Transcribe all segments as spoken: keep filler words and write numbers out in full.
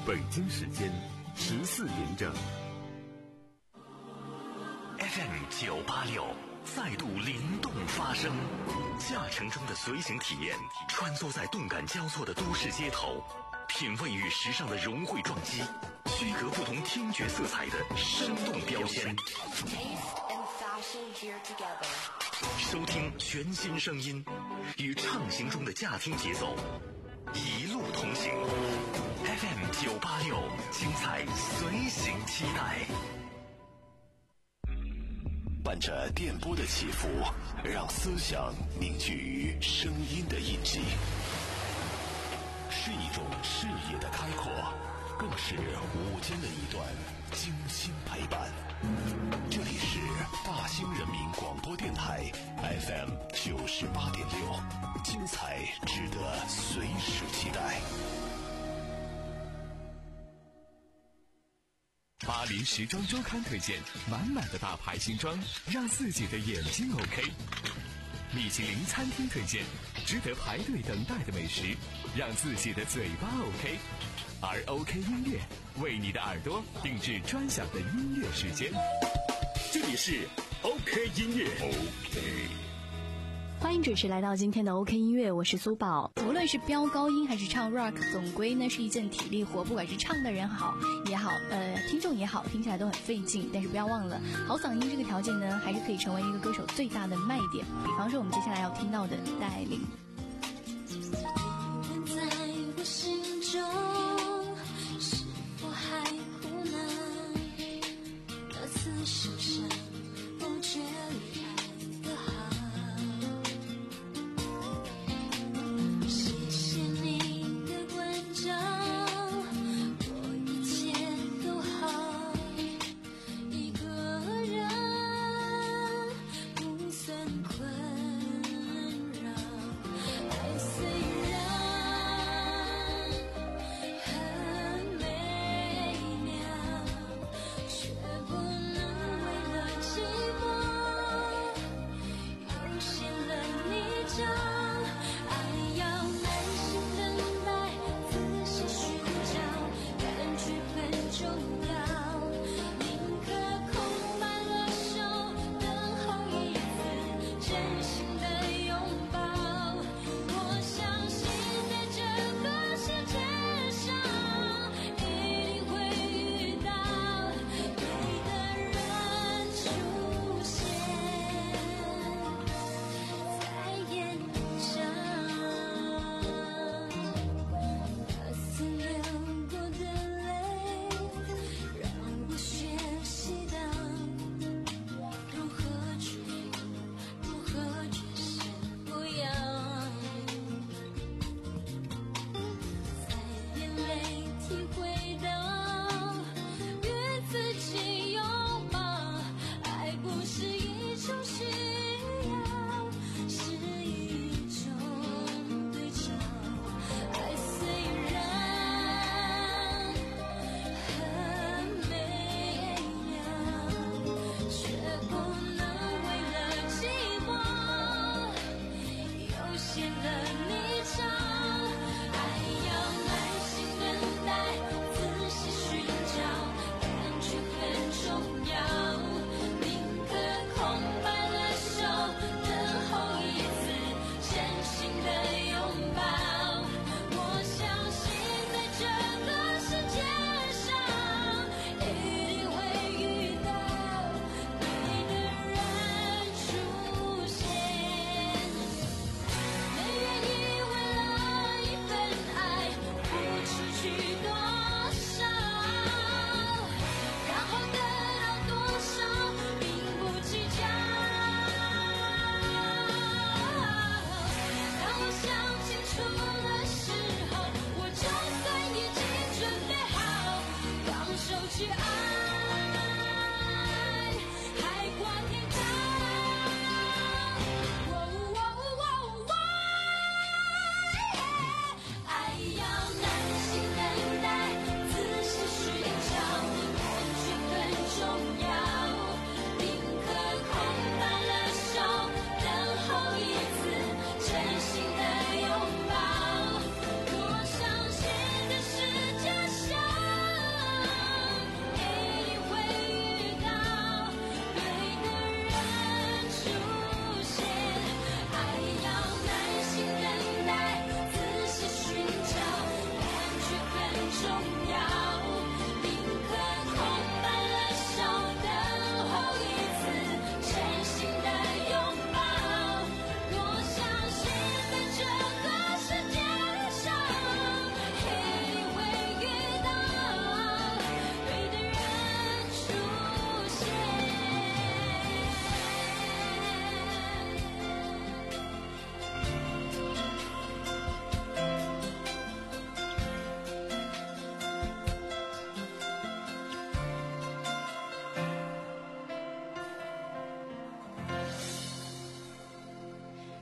北京时间十四点整。 F M 九八六再度灵动发声，驾乘中的随行体验，穿梭在动感交错的都市街头，品味与时尚的融汇撞击，区隔不同听觉色彩的生动标签。收听全新声音，与畅行中的驾听节奏，一路同行。F M 九八六，精彩随行期待。 伴着电波的起伏，让思想凝聚于声音的印记，是一种视野的开阔，更是午间的一段精心陪伴。这里是大兴人民广播电台 F M 九十八点六，精彩值得随时期待。 巴黎时装周刊推荐满满的大牌新装，让自己的眼睛 OK。米其林餐厅推荐值得排队等待的美食，让自己的嘴巴 OK。而 OK 音乐为你的耳朵定制专享的音乐时间。这里是 OK 音乐 OK。 欢迎准时来到今天的 OK 音乐，我是苏宝。无论是飙高音还是唱 rock， 总归呢是一件体力活，不管是唱的人好也好，呃，听众也好，听起来都很费劲。但是不要忘了，好嗓音这个条件呢，还是可以成为一个歌手最大的卖点。比方说我们接下来要听到的带领。 在我心中，是否还苦恼？那次受伤，不觉离爱的好。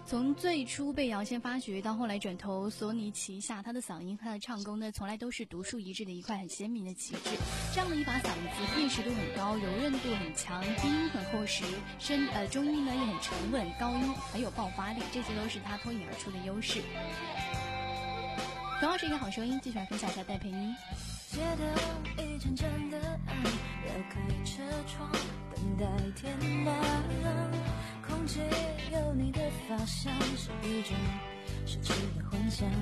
从最初被姚谦发掘，到后来转投索尼旗下，他的嗓音和他的唱功呢，从来都是独树一帜的一块很鲜明的旗帜。这样的一把嗓子，辨识度很高，柔韧度很强，低音很厚实，声呃中音呢也很沉稳，高音很有爆发力，这些都是他脱颖而出的优势。同样是一个好声音，继续来分享一下戴佩妮。 街头一阵阵的暗，摇开车窗，等待天亮。空气有你的发香，是一种奢侈的幻想。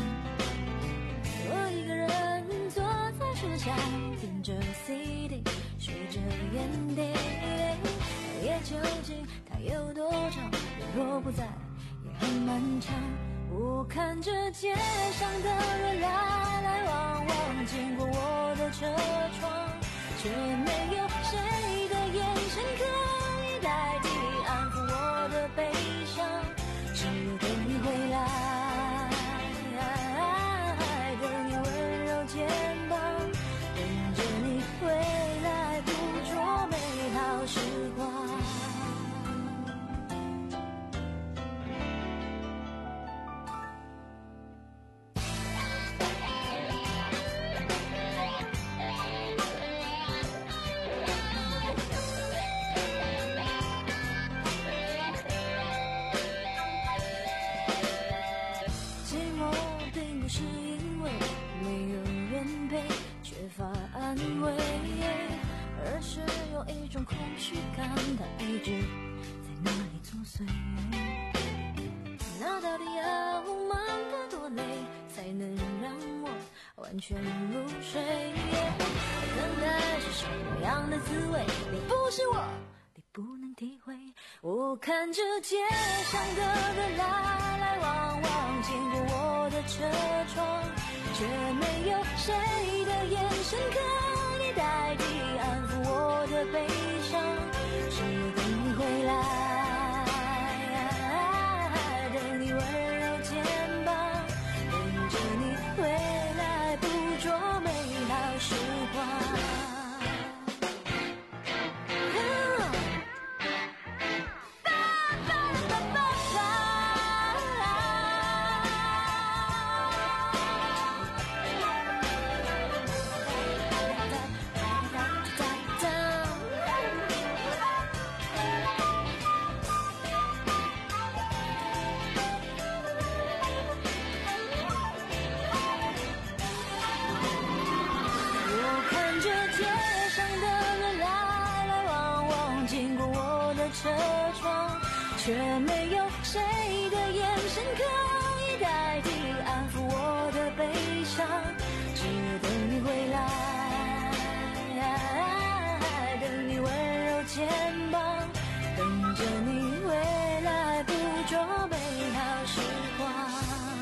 我一个人坐在树下，听着 C D， 数着烟蒂。夜究竟它有多长？若不在，也很漫长。我看着街上的人来来往往，经过我的车窗，却没有谁的眼神可以代替安抚我的悲伤，只有等你回来，等你温柔肩膀，等着你回来捕捉美好时光。安慰，而是有一种空虚感，它一直在那里作祟。那到底要忙得多累，才能让我完全入睡？等待是什么样的滋味？你不是我，你不能体会。我看着街上的人来来往往，经过我的车窗，却没有谁的眼神可以代替安抚我的悲伤，只有等你回来，等你温柔肩膀，等着你回来捕捉美好时光。却没有谁的眼神可以代替安抚我的悲伤，只有等你回来，等你温柔肩膀，等着你回来捕捉美好时光。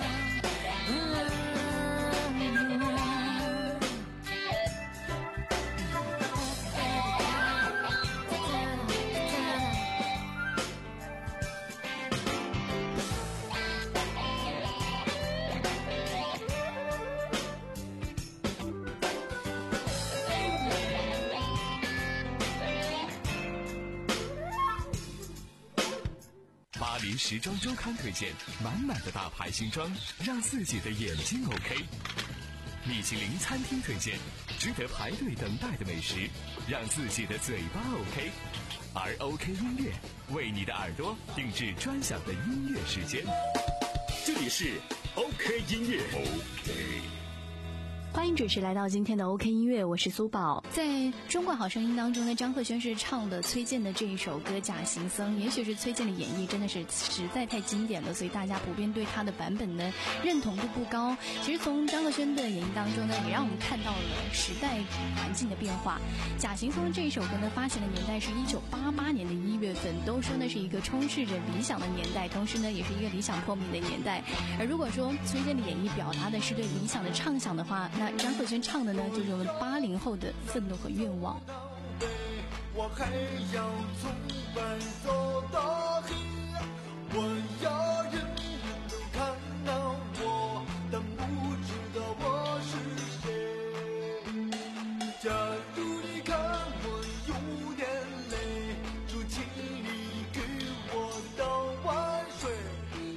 巴黎时装周刊推荐满满的大牌新装，让自己的眼睛 OK。米其林餐厅推荐值得排队等待的美食，让自己的嘴巴 OK。而 OK 音乐为你的耳朵定制专享的音乐时间。 这里是 OK 音乐 OK。 欢迎准时来到今天的 OK 音乐，我是苏宝。在中国好声音当中呢，张赫宣是唱的崔健的这一首歌《假行僧》，也许是崔健的演绎真的是实在太经典了，所以大家普遍对他的版本呢认同度不高。其实从张赫宣的演绎当中呢，也让我们看到了时代环境的变化。《假行僧》这一首歌呢，发行的年代是一九八八年的一月份，都说那是一个充斥着理想的年代，同时呢，也是一个理想破灭的年代。而如果说崔健的演绎表达的是对理想的畅想的话，那张赫宣唱的呢，就是我们八零后的愤怒和愿望。 我还要从白走到黑，我要人人都看到我，但不知道我是谁。假如你看我有点累，就请你给我倒碗水。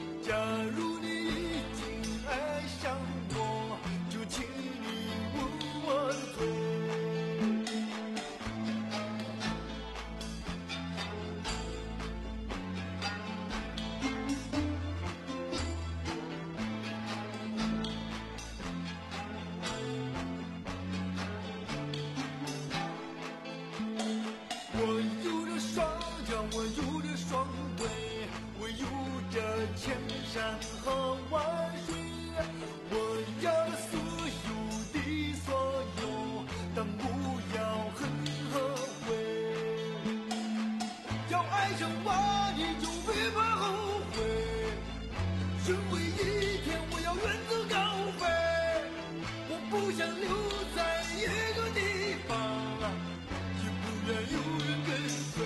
想留在一个地方，也不愿有人跟随。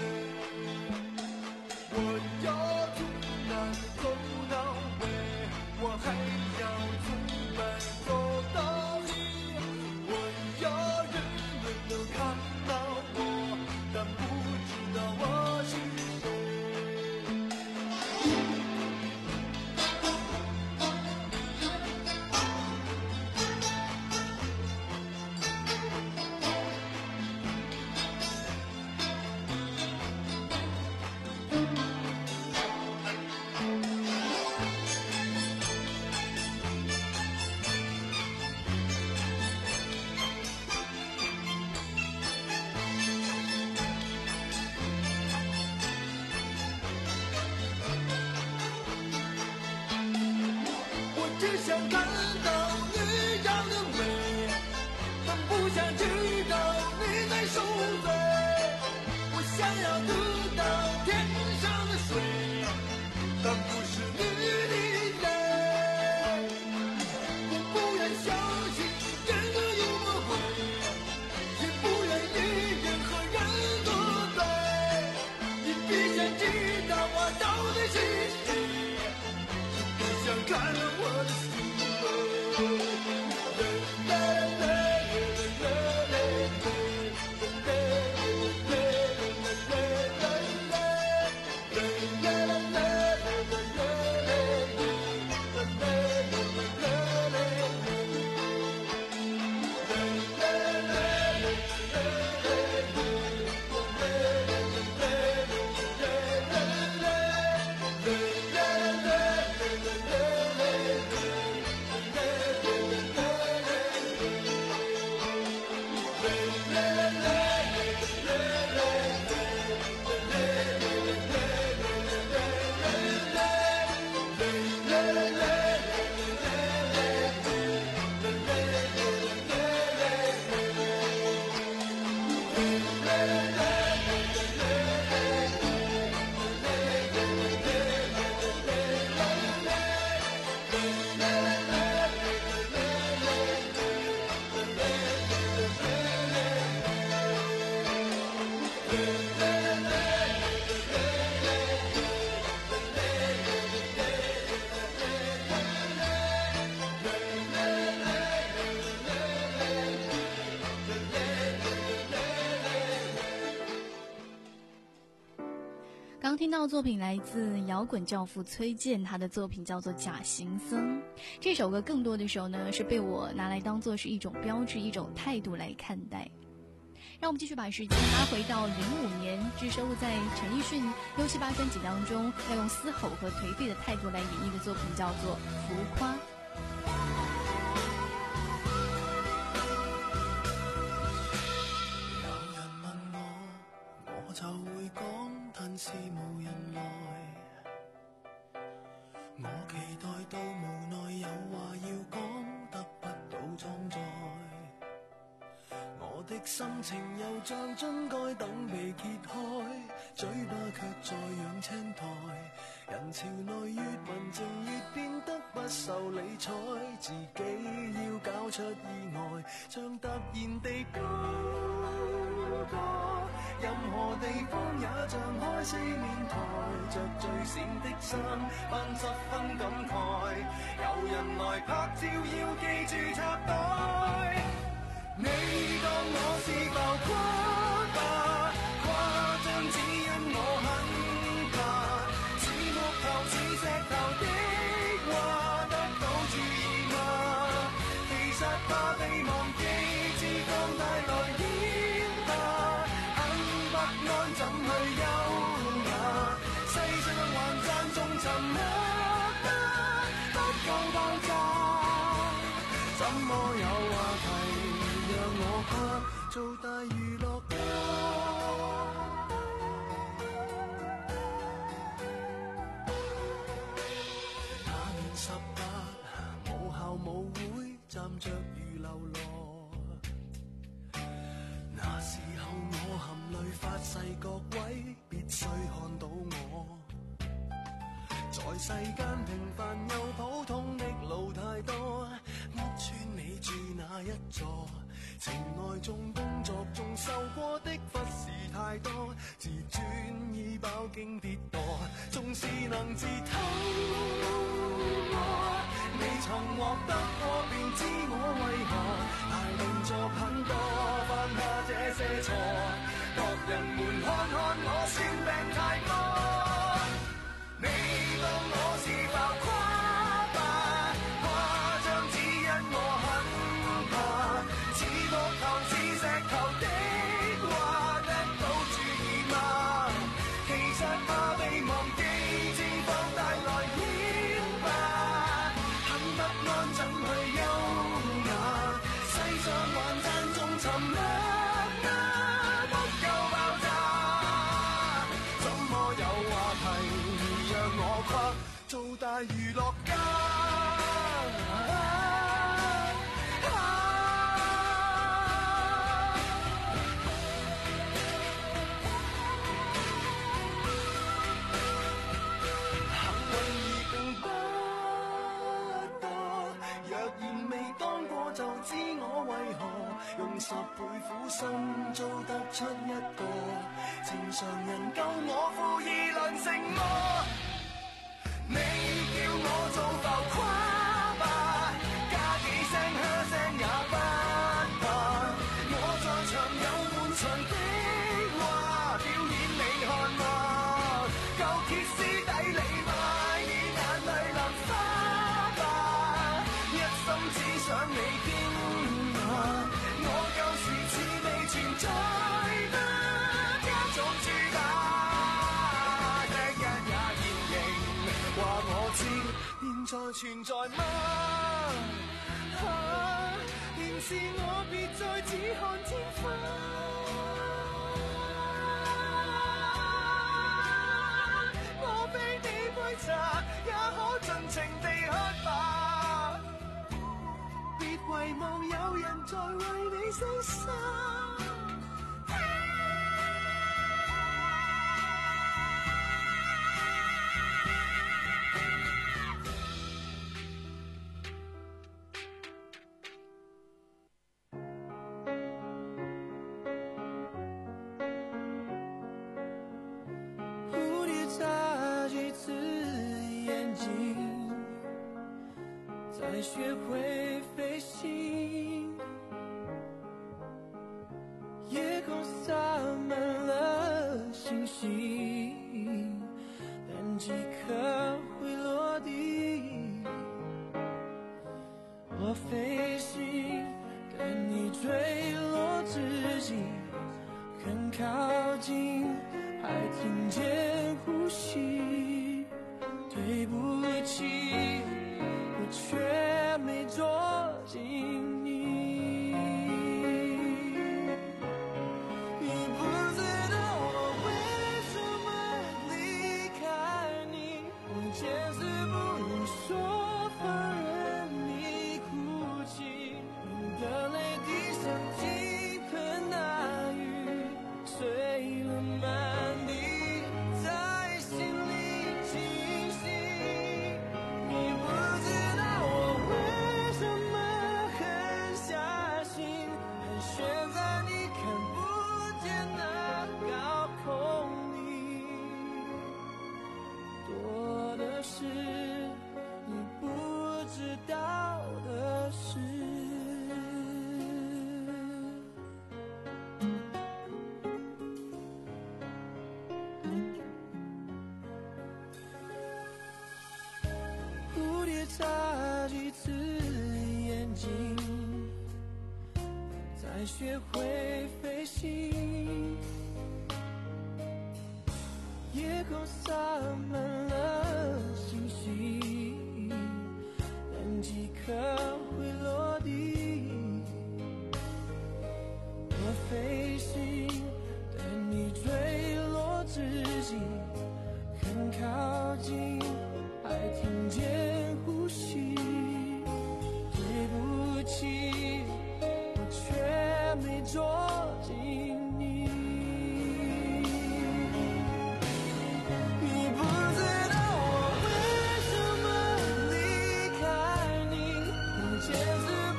我要从南走到北，我还要从白走到黑。我要人人都看到我，但不知道我是谁。我只想看到你长得美，但不想知道你在受罪。我想要得到天上的水，但不是你的泪。我不愿相信人的有魔鬼，也不愿与任何人作对。你必须知道我到底是谁，不想看到我的心。 刚听到作品来自摇滚教父崔健，他的作品叫做《假行僧》。这首歌更多的时候呢，是被我拿来当做是一种标志、一种态度来看待。让我们继续把时间拉回到零五年，只收录在陈奕迅《六七八》专辑当中，要用嘶吼和颓废的态度来演绎的作品叫做《浮夸》。 有人問我，我就會講，但是無人來。我期待到無奈有話要講，得不到裝載。我的心情又像樽蓋等被揭開，嘴巴卻在養青苔。人潮內越文靜越變得不受理睬，自己要搞出意外，像突然地高歌。任何地方也像開四面台，着最閃的衫扮十分感慨。有人來拍照要記住插袋。你當我是浮誇吧，誇張只因我很怕，似木頭似石頭的話得到注意嗎？其實怕被忘記，自放大來演吧，很不安怎去優雅，世上還讚頌沉默得不夠爆炸，怎麼有話題讓我拍做大娛樂家？那年十八，母校舞會站着如流羅，那時候我含淚發誓各位必須看到我。在世間平凡又普通的路太多，屋邨你住那一座，情愛中工作中受過的忽視太多，自尊已飽經跌墮，縱是能自偷摸，未曾獲得過便知我為何排動作很多，犯下這些錯，各人們看看我算病太多，你當我是浮誇吧，誇張只因我很怕，似木頭似石頭的話得到注意嗎？其實怕被忘記，情況帶來牽掛，很不安怎去優雅，世上還讚頌沉默啊，不夠爆炸，怎麼有話題讓我跨做大娛樂家？用十倍苦心做得出一個正常人，夠我負義論成麼？你叫我做浮誇吧，加幾聲噓聲也不怕，我在場有滿場的話，表演你看嗎？夠歇斯底里嗎？以眼淚淋花吧，一心只想你驚訝，我舊時似未存在的家族主打，一日也現形，話我知現在存在嗎？啊，仍是我別再只看天花，我非你杯茶也可盡情地喝吧，別遺忘有人在為你犧牲。蝴蝶眨几次眼睛，才学会飞行，夜空洒满了星星，但几颗会落地。我飞行，跟你坠落之际，很靠近，还听见呼吸。对不起，我却没捉紧你。你不知道我为什么离开你，我坚持不能说放任你哭泣，你的泪滴像倾盆大雨，碎了满地，在心里清晰。你不知道我为什么狠下心，盘旋在你看不见的高空里，多的是你不知道的事。蝴蝶眨几次眼睛，才学会飞行。夜空洒满了星星，但几颗会落地。我飞行，但你坠落之际，很靠近，还听见呼吸。对不起，我却没捉紧你。你不知道我为什么离开你，我坚持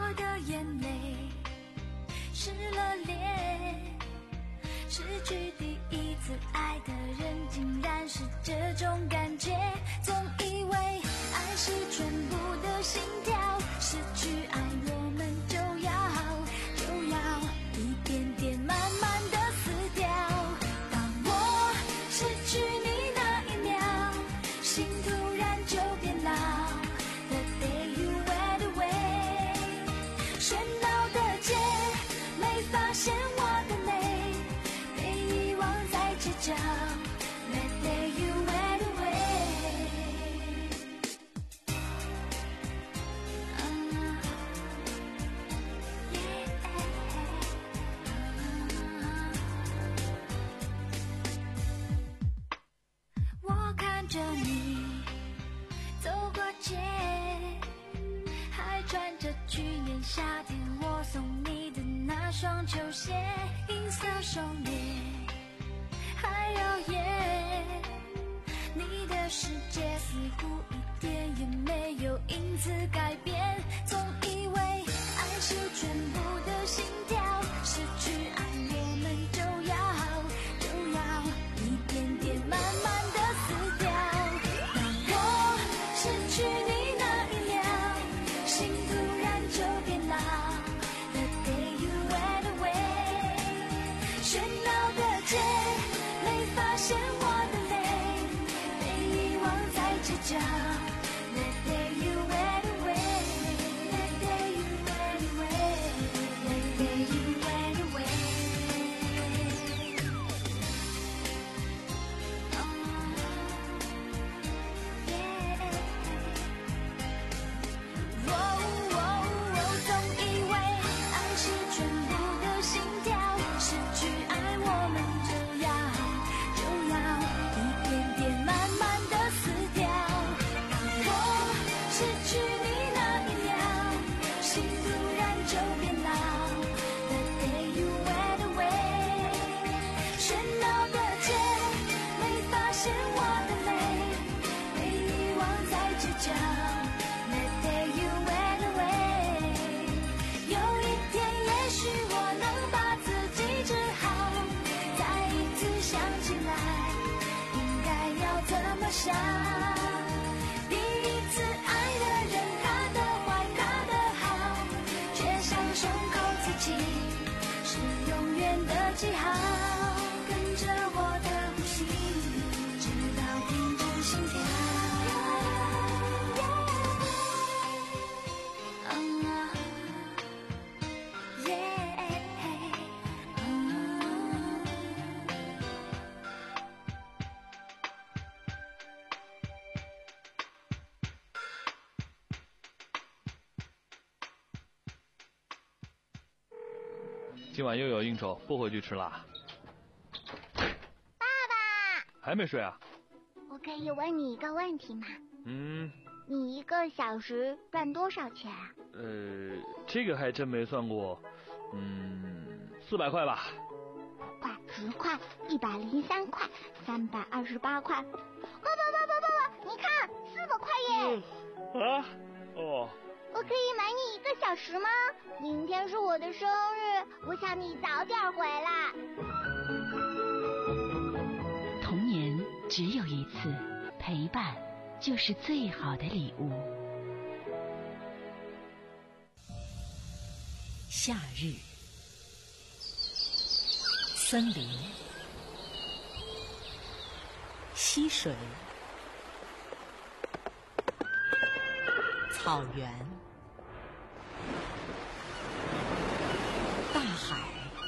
的眼泪湿了脸，失去第一次爱的人竟然是这种感觉，总以为爱是全部的心跳，失去爱我们就要就要一点点慢慢的死掉。当我失去你那一秒，心突然就变老。The day you went away， 喧闹的街没发现我的美，被遗忘在街角。The day you went away， uh, yeah. 我看着你走过街，还穿着去年夏天我送你的那双球鞋，银色手链还有夜，你的世界似乎一点也没有因此改变，总以为爱是全部的心跳，失去爱我们就要就要一点点慢慢的死掉。当我失去你那一秒，心突然就变老。The day you went away， 喧闹的街没发现我的泪，被遗忘在街角。The day you went away， The day you went away， The day you went away。 哦哦，总以为爱是全部的心跳，失去爱我们就要就要一点点慢慢的死掉。当我失去你那一秒，心突然就变老。The day you went away， 喧闹的街没发现我的泪，被遗忘在街角。The day you went away， 有一天也许我能把自己治好，再一次想起来应该要怎么想。第一次爱的人，他的坏他的好，却像胸口刺青，是永远的记号。跟着我的呼吸，直到停止心跳。嗯耶嗯今晚又有应酬，不回去吃啦。 爸爸， 还没睡啊？ 我可以问你一个问题吗？ 嗯， 你一个小时赚多少钱啊？ 呃，这个还真没算过。嗯，四百块吧。 块、十块、一百零三块、三百二十八块。爸爸爸爸爸爸，你看，四百块耶！ 啊？哦。 我可以买你一个小时吗？明天是我的生日，我想你早点回来。 童年只有一次，陪伴就是最好的礼物。夏日，森林，溪水，草原，大海。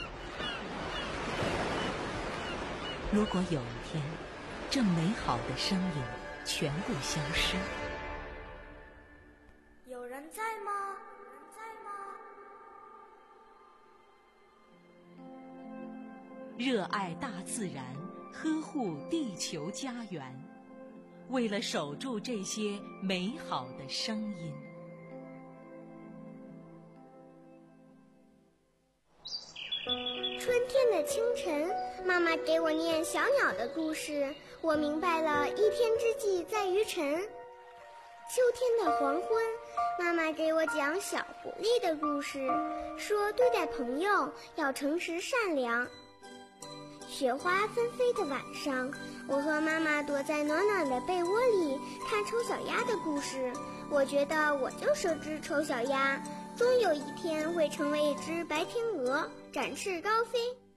如果有一天，这美好的声音全部消失， 有人在吗？有人在吗？ 热爱大自然，呵护地球家园，为了守住这些美好的声音。 春天的清晨，妈妈给我念小鸟的故事，我明白了一天之计在于晨。 秋天的黄昏，妈妈给我讲小狐狸的故事，说对待朋友要诚实善良。雪花纷飞的晚上，我和妈妈躲在暖暖的被窝里看丑小鸭的故事。我觉得我就是只丑小鸭，终有一天会成为一只白天鹅，展翅高飞。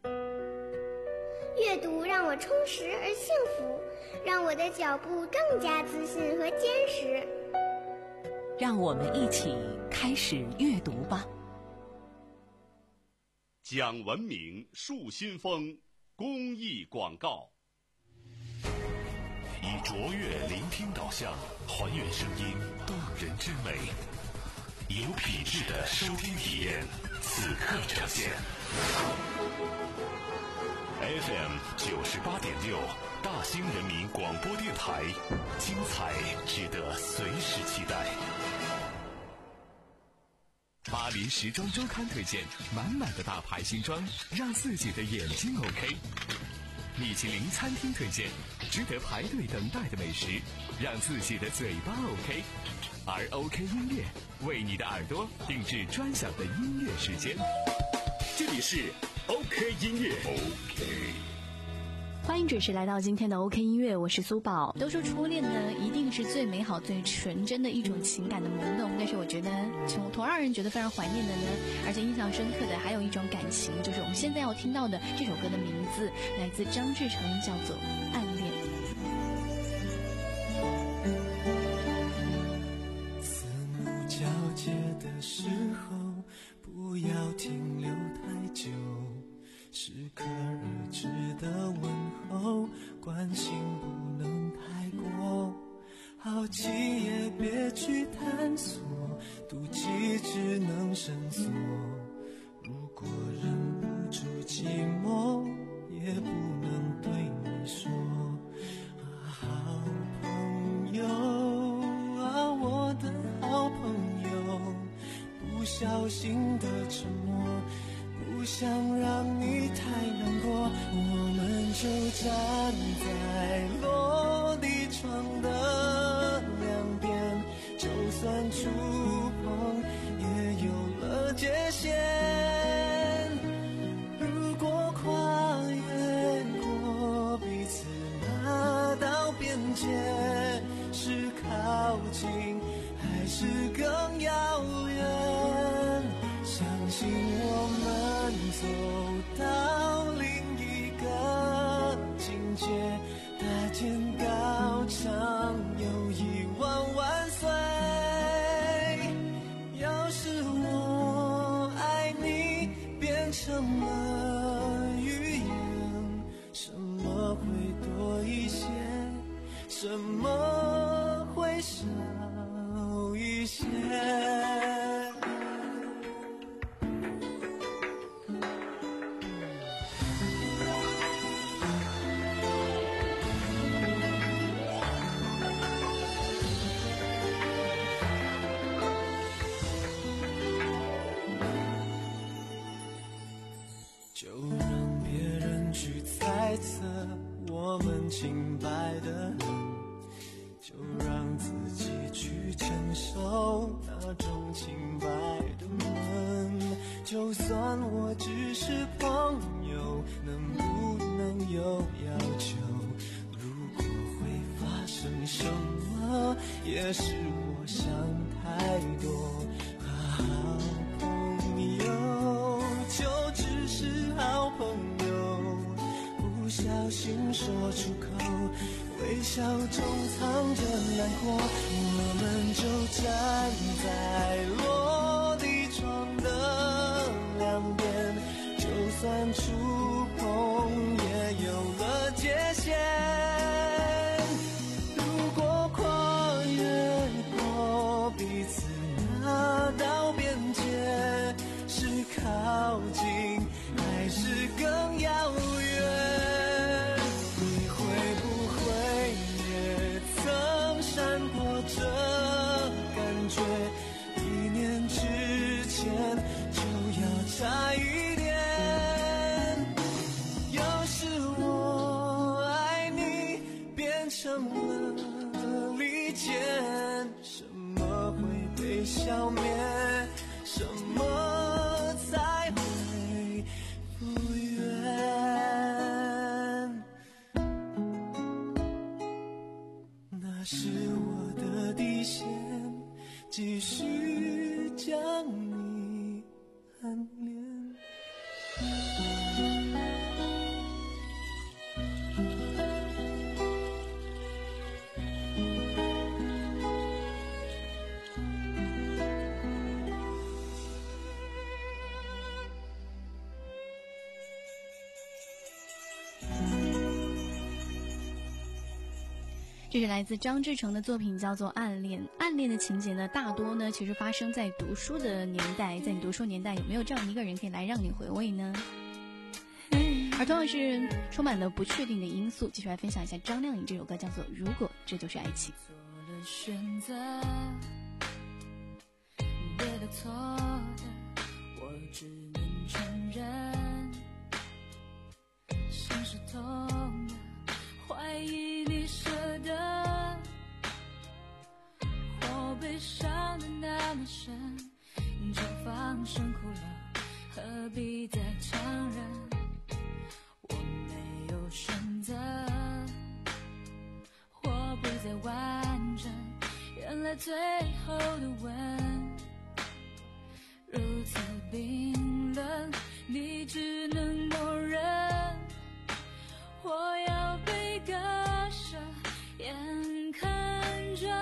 阅读让我充实而幸福，让我的脚步更加自信和坚实。 让我们一起开始阅读吧。 讲文明树新风公益广告，以卓越聆听导向，还原声音动人之美，有品质的收听体验，此刻呈现。F M 九十八点六，大兴人民广播电台，精彩值得随时期待。 巴黎时装周刊推荐满满的大牌新装，让自己的眼睛 OK。米其林餐厅推荐值得排队等待的美食，让自己的嘴巴 OK。而 OK 音乐为你的耳朵定制专享的音乐时间。 这里是 OK 音乐 OK。 欢迎准时来到今天的 OK 音乐，我是苏宝。都说初恋呢，一定是最美好、最纯真的一种情感的萌动，但是我觉得从同让人觉得非常怀念的呢，而且印象深刻的还有一种感情，就是我们现在要听到的这首歌的名字，来自张志成，叫做《暗恋》。 四目交接的时候，不要停留太久，适可而止的问候，关心不能太过，好奇也别去探索，妒忌只能深锁。如果忍不住寂寞，也不能对你说啊，好朋友啊，我的好朋友，不小心的沉默，不想让你太难过，我们就站在落地窗的两边，就算触碰也有了界限。如果跨越过彼此那道边界，是靠近还是更遥远？相信我们走到另一个境界，搭建高墙，友谊万万岁。要是我爱你变成了语言，什么会多一些，什么会少一些？就让别人去猜测我们清白的很，就让自己去承受那种清白的闷。就算我只是朋友，能不能有要求？如果会发生什么，也是我想太多。好朋友就只是好朋友，不小心说出口，微笑中藏着难过，我们就站在落地窗的两边，就算触碰也有了界限。如果跨越过彼此那道边界，是靠近还是更遥远？你会不会也曾闪过这感觉？一念之间就要差一点。要是我爱你变成了利剑，什消灭，什么才会复原？那是我的底线，继续将你暗恋。 这是来自张志成的作品，叫做《暗恋》。暗恋的情节呢，大多呢其实发生在读书的年代。在你读书年代，有没有这样一个人可以来让你回味呢？而同样是充满了不确定的因素。继续来分享一下张靓颖这首歌，叫做《如果这就是爱情》。 做了选择，对的错的，我只能承认，心是痛的，怀疑你舍得，我悲伤的那么深，就放声哭了，何必再强忍？我没有选择，我不再完整，原来最后的吻如此冰冷，你只能默认，我要被割舍，眼看着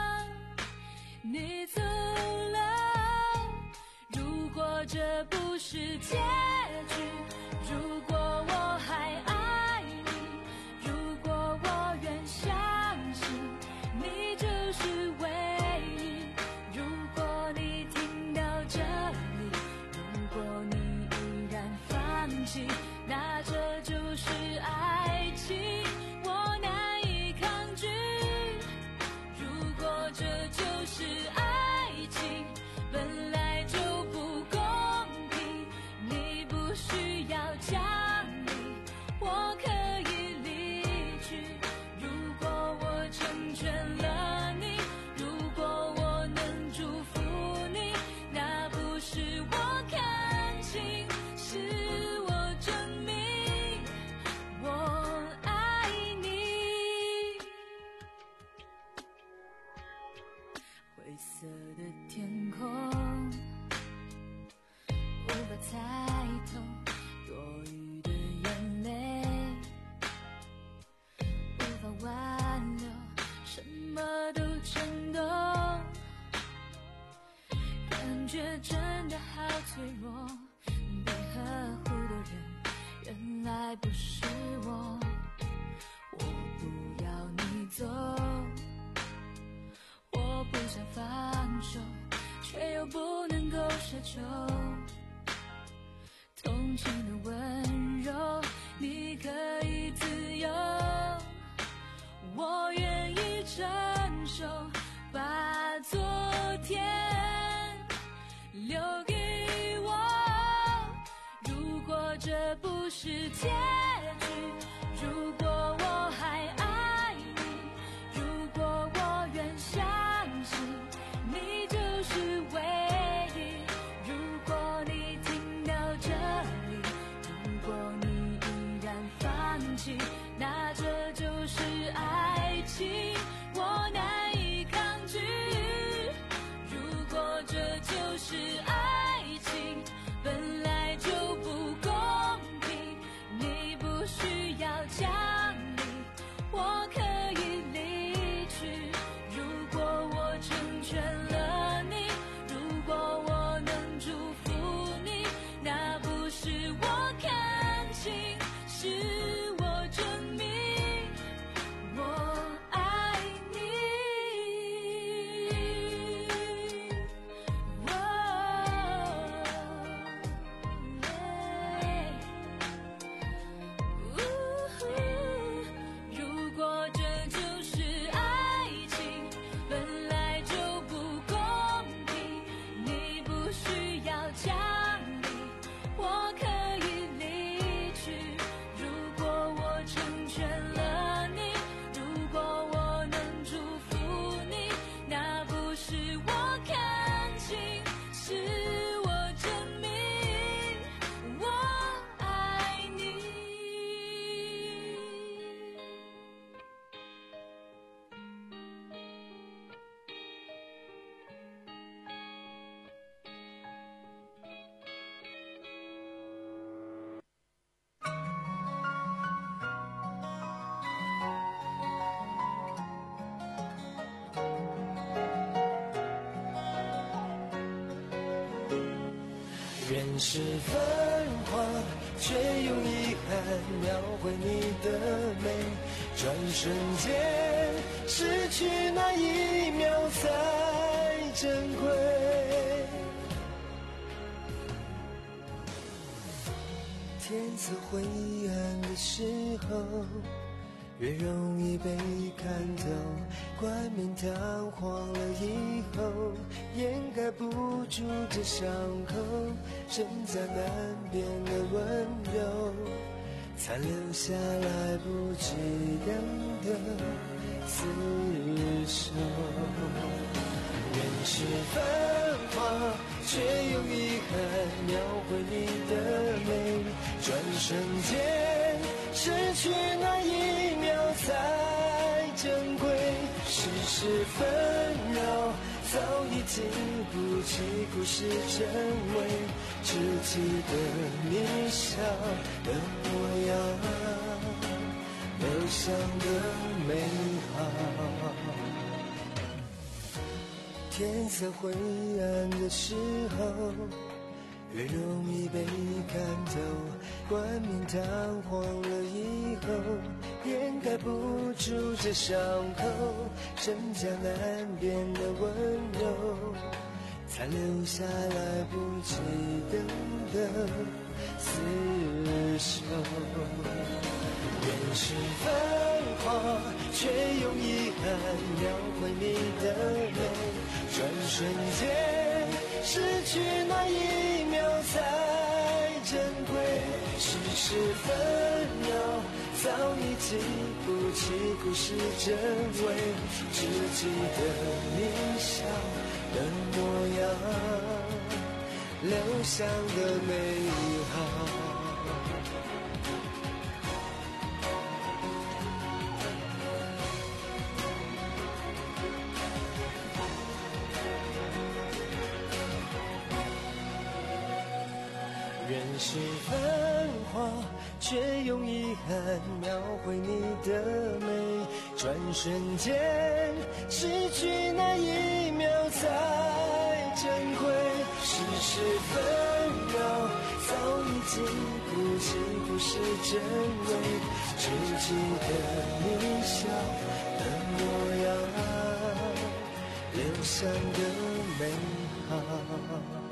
你走了。如果这不是结局，如果我还爱你，如果我愿相信你就是唯一，如果你听到这里，如果你依然放弃，那这就是爱情，我难以抗拒。如果这就是爱情，本来就不公平，你不需要讲理，我可以离去。如果我成全了你，如果我能祝福你，那不是我看清，是我证明我爱你。灰色的天空，无法猜透多余的眼泪，无法挽留，什么都震动，感觉真的好脆弱，被呵护的人原来不是我，我不要你走，我不想放手，却又不能够奢求同情的温柔，你可以自由，我愿意承受，把昨天留给我。如果这不是结局，如果我还爱你，如果我愿相信你就是唯一，如果你听到这里，如果你依然放弃，那这就是爱情，我难以抗拒。如果这就是爱情，本来就不公平，你不原是繁华，却用遗憾描绘你的美。转瞬间，失去那一秒才珍贵。天色灰暗的时候，越容易被看透，冠冕堂皇了以后，掩盖不住这伤口，剩下难辨的温柔，残留下来不值得的厮守。原是繁华，却用遗憾描绘你的美，转瞬间失去那一秒才珍贵。世事纷扰，早已经不起故事真伪，只记得你笑的模样，留下的美好。天色灰暗的时候，越容易被看透，冠冕堂皇了以后，掩盖不住这伤口，真假难辨的温柔，才留下来不值得的厮守。原是繁华，却用遗憾描绘你的美，转瞬间失去那一秒才珍贵。世事纷扰，早已记不起故事真伪，只记得你笑的模样，留下的美好。原是繁华，却用遗憾描绘你的美，转瞬间失去那一秒才珍贵。世事纷扰，早已经不起故事真伪，只记得你笑的模样，留下的美好。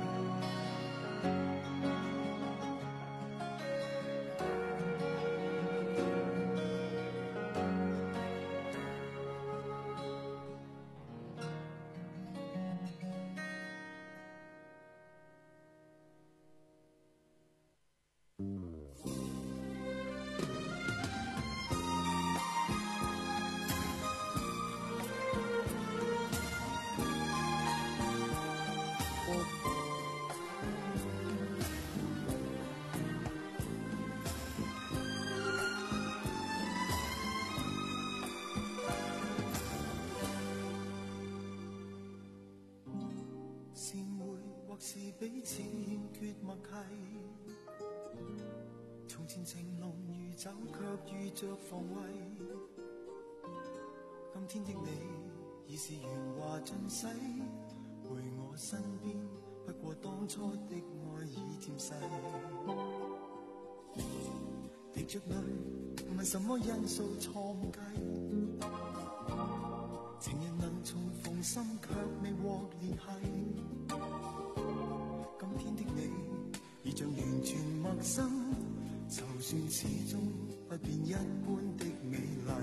是彼此欠缺默契，从前情濃如酒，卻遇着防衛。今天的你已是鉛華盡洗，回我身邊，不過當初的愛已漸逝。滴着淚，唔係什麼因素錯誤計，情人能重逢心，卻未獲聯繫。今天的你已像完全陌生，就算始終不變一般的美麗。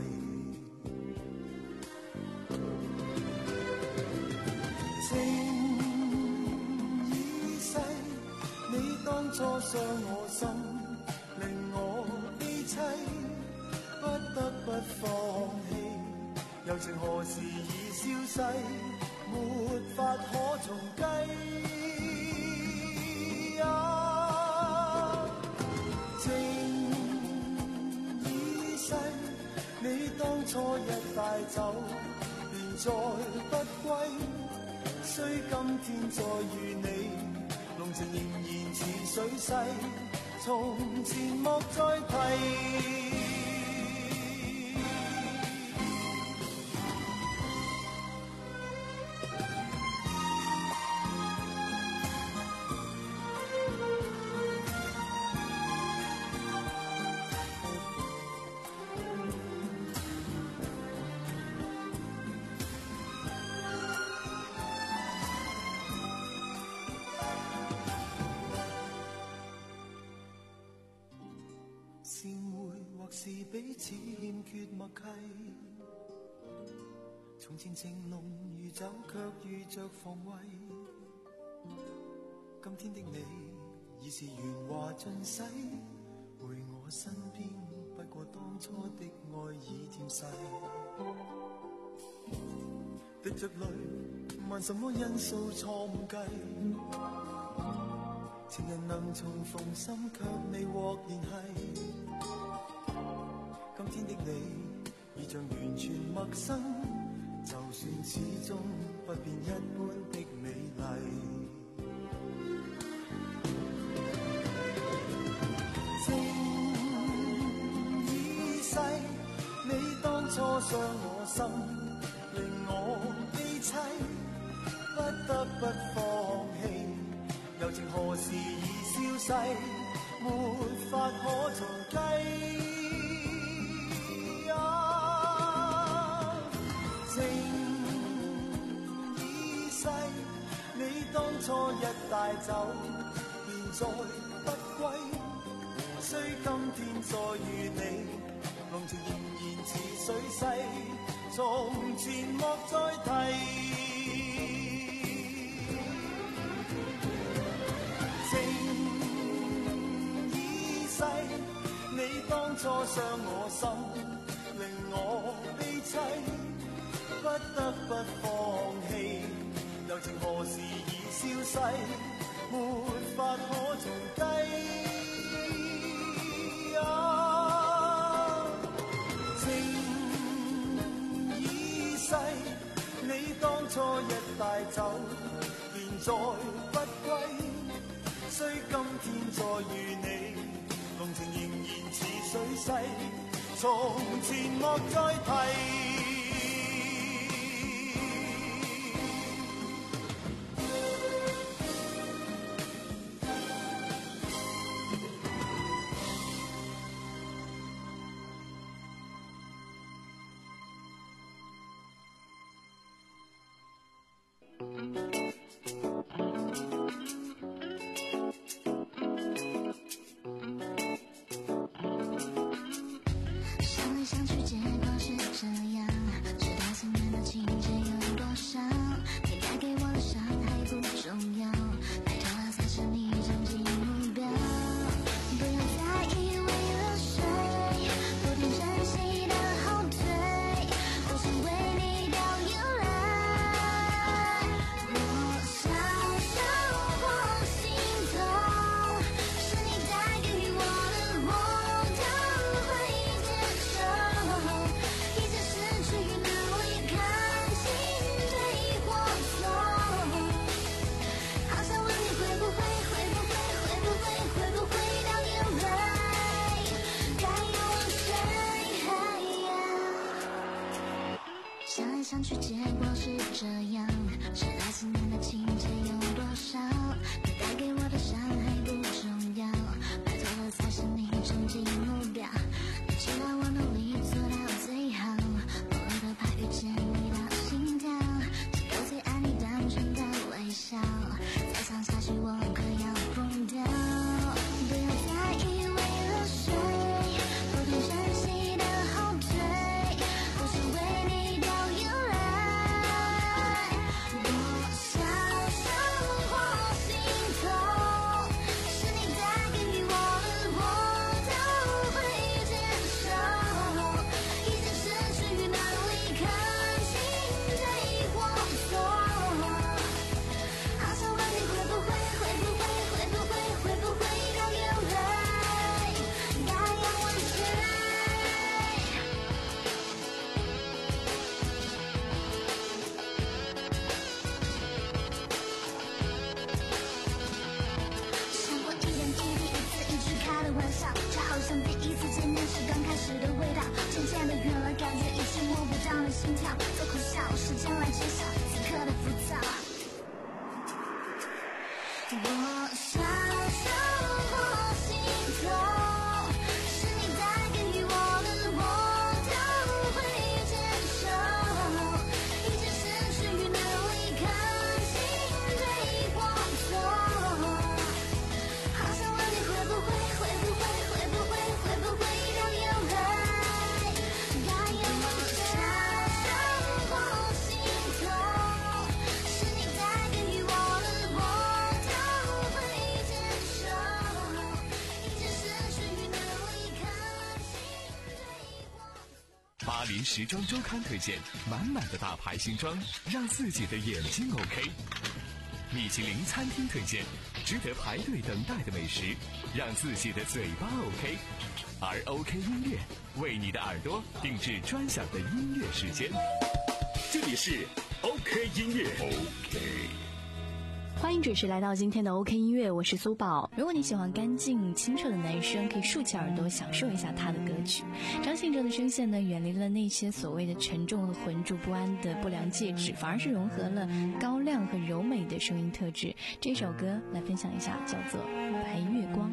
情已逝，你當初傷我心，令我悲凄，不得不放棄。友情何時已消逝，沒法可重計。情已逝，你當初一帶走，便再不歸。雖今天再遇你，濃情仍然似水逝，從前莫再提。 彼此欠缺默契。從前情濃如酒，卻遇着防衛。今天的你已是圓滑盡洗，回我身邊，不過當初的愛已漸逝。滴着淚，問什麼因素錯誤計？情人能重逢心，卻未獲聯繫。今天的你已像完全陌生，就算始終不變一般的美麗。情已逝，你當初傷我心，令我悲凄，不得不放棄。柔情何時已消逝，沒法可重計。情已逝，你當初一帶走，便再不歸。雖今天再遇你，濃情仍然似水逝，從前莫再提。情已逝，你當初傷我心，令我悲凄。不得不放棄，柔情何時已消逝，沒法可重計。啊，情已逝，你當初一帶走，便再不歸。雖今天再遇你，濃情仍然似水逝，從前莫再提。 想去，结果是这样，是来思念的情节有多少？你带给我的伤害不重要，拜托的才是你终极目标。你知道我努力做到最好，努力的怕遇见你的心跳，只有最爱你单纯的微笑，再唱下去我快要疯掉。不要在意为了谁不停珍惜的后退，我是为你掉眼泪，多少生活心痛，是你带给我的，我都会接受。已经失去能力看清对或错，好想问你会不会会不会会不会会不会掉眼泪，该要问谁？生活一点一滴，一字一句开的玩笑，就好像第一次见面时刚开始的味道，渐渐的远了，感觉已经摸不到你心跳，做苦笑，时间来揭晓此刻的浮躁。多少生活心痛，是你带给我的，我都会接受。已经失去能力看清对或错，好想问你会不会会不会会不会会不会掉眼泪， 林时装周刊推荐，满满的大牌新装，让自己的眼睛 OK。米其林餐厅推荐，值得排队等待的美食，让自己的嘴巴 OK。而 OK 音乐为你的耳朵定制专享的音乐时间。这里是 OK 音乐 OK。 欢迎准时来到今天的 OK 音乐，我是苏宝。如果你喜欢干净清澈的男生，可以竖起耳朵享受一下他的歌曲。张信哲的声线呢，远离了那些所谓的沉重和浑浊不安的不良介质，反而是融合了高亮和柔美的声音特质。这首歌来分享一下，叫做《白月光》。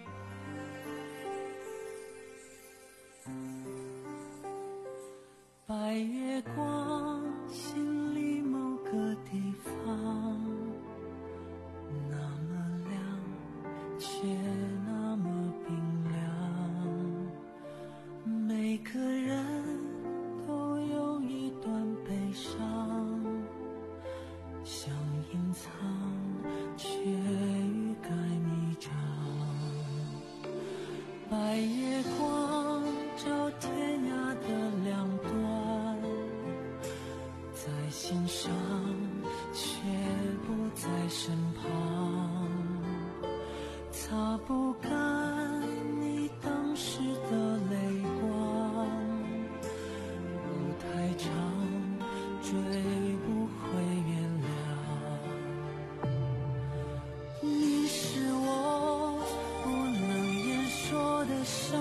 白月光，心里某个地方那么亮，却那么冰凉。每个人都有一段悲伤，想隐藏，却欲盖弥彰。白月光照天涯的两端，在心上，却不在身旁，擦不干你当时的泪光。路太长，追不回原谅。你是我不能言说的伤，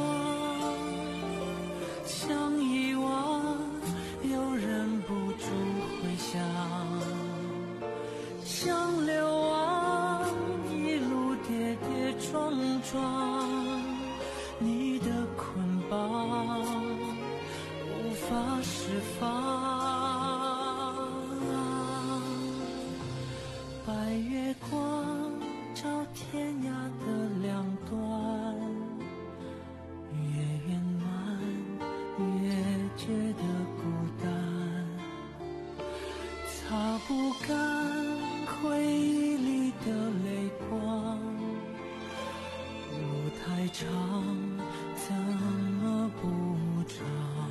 想遗忘又忍不住回想，想流亡一路跌跌撞撞，你的捆绑无法释放。白月光照天涯的两端，越圆满越觉得孤单，擦不干回忆里的泪光。路太长，怎么不长？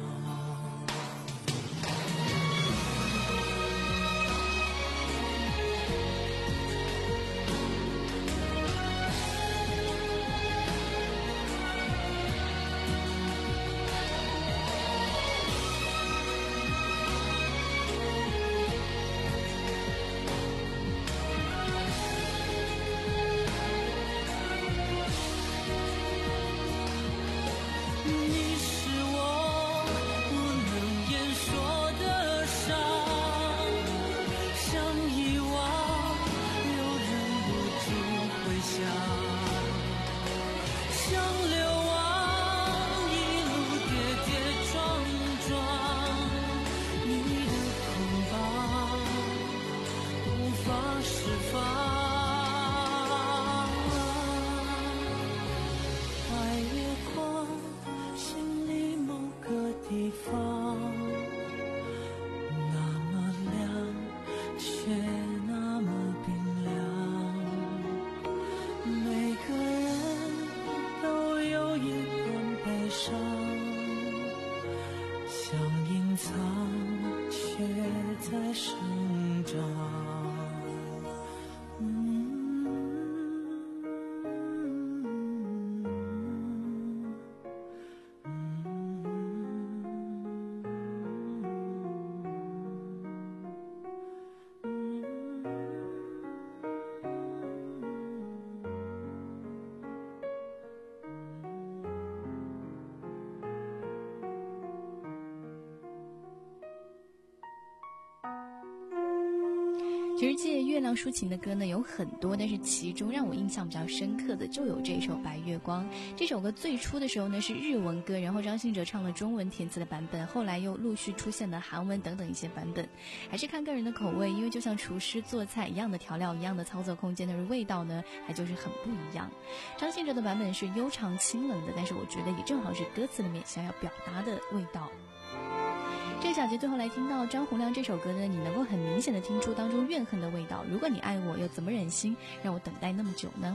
其实借月亮抒情的歌呢有很多，但是其中让我印象比较深刻的就有这首《白月光》。这首歌最初的时候呢是日文歌，然后张信哲唱了中文填词的版本，后来又陆续出现了韩文等等一些版本。还是看个人的口味，因为就像厨师做菜一样的调料，一样的操作空间，但是味道呢还就是很不一样。张信哲的版本是悠长清冷的，但是我觉得也正好是歌词里面想要表达的味道。这个小节最后来听到张洪量这首歌呢，你能够很明显的听出当中怨恨的味道。如果你爱我，又怎么忍心让我等待那么久呢？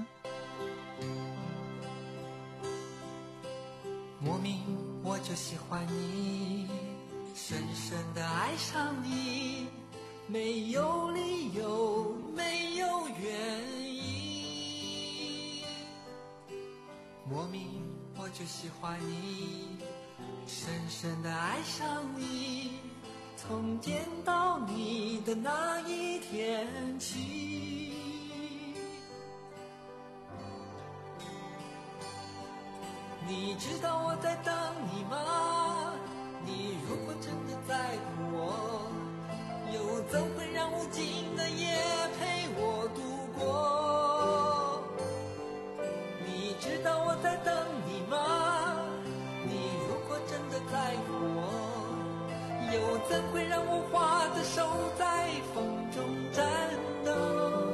莫名我就喜欢你， 深深地爱上你，没有理由，没有原因，莫名我就喜欢你，深深地爱上你，从见到你的那一天起。你知道我在等你吗？你如果真的在乎我，又怎会让无尽的夜陪我度过？你知道我在等你吗？你如果真的在乎我，又怎会让我花的手在风中颤抖？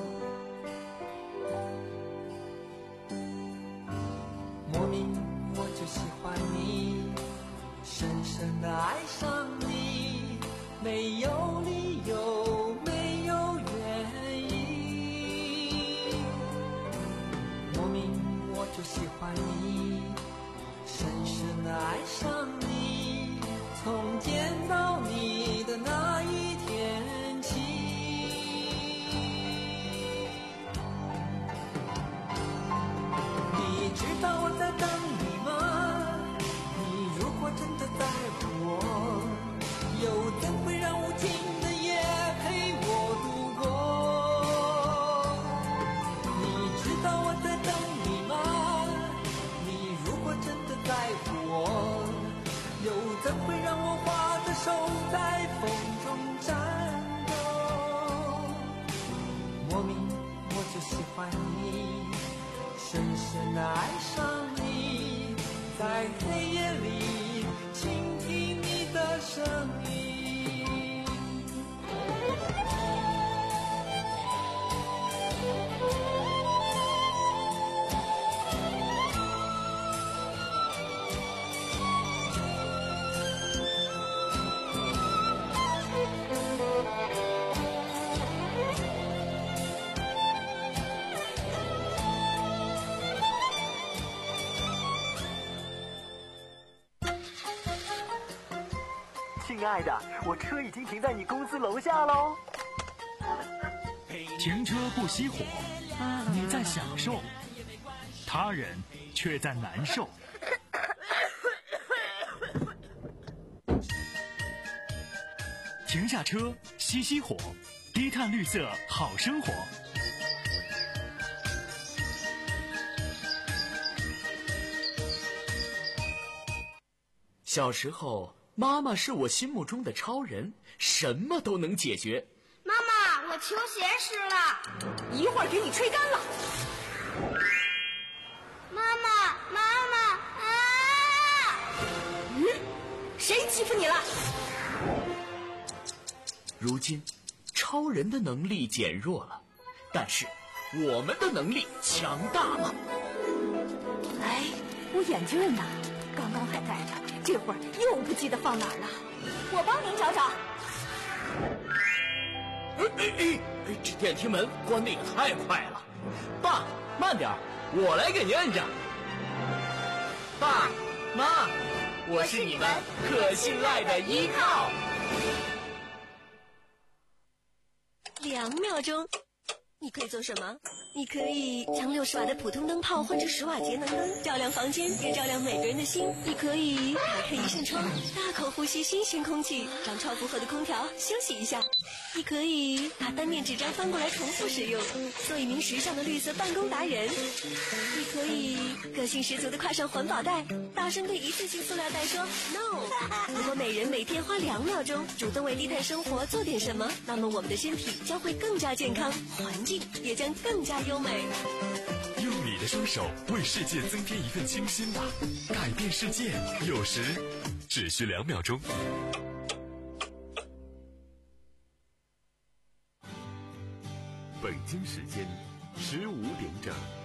莫名我就喜欢你，深深地爱上你，没有理由，没有原因，莫名我就喜欢你，深深地爱上你，从见到你的那一天起。你知道我在等你吗？你如果真的在乎我，又怎会让无尽的夜陪我度过？你知道我在等你吗？你如果真的在乎我，又怎会让我花的手在风中颤抖？莫名我就喜欢你，深深地爱上你，在黑夜里倾听你的声音。 亲爱的，我车已经停在你公司楼下喽。 停车不熄火，你在享受，他人却在难受。停下车，熄熄火，低碳绿色好生活。 小时候，妈妈是我心目中的超人，什么都能解决。 妈妈，我球鞋湿了， 一会儿给你吹干了。 妈妈，妈妈啊！ 嗯，谁欺负你了？ 如今，超人的能力减弱了，但是我们的能力强大了。 哎，我眼镜呢？刚刚还在呢，这会儿又不记得放哪儿了。我帮您找找。 哎哎哎！这电梯门关得也太快了。爸，慢点，我来给您摁着。爸妈，我是你们可信赖的依靠。 两秒钟，你可以做什么？你可以将六十瓦的普通灯泡换成十瓦节能灯，照亮房间，也照亮每个人的心。你可以打开一扇窗，大口呼吸新鲜空气，让超负荷的空调休息一下。你可以把单面纸张翻过来重复使用，做一名时尚的绿色办公达人。你可以个性十足的挎上环保袋，大声对一次性塑料袋说 no。 如果每人每天花两秒钟主动为低碳生活做点什么，那么我们的身体将会更加健康，环境也将更加优美。 用你的双手为世界增添一份清新吧，改变世界有时只需两秒钟。 北京时间十五点整。